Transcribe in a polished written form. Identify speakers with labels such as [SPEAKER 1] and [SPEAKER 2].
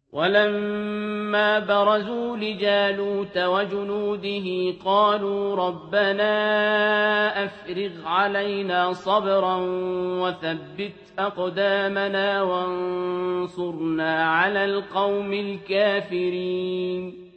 [SPEAKER 1] وَلَمَّا بَرَزُوا لِجَالُوتَ وَجُنُودِهِ قَالُوا رَبَّنَا أَفْرِغْ عَلَيْنَا صَبْرًا وَثَبِّتْ أَقْدَامَنَا وَانصُرْنَا عَلَى الْقَوْمِ الْكَافِرِينَ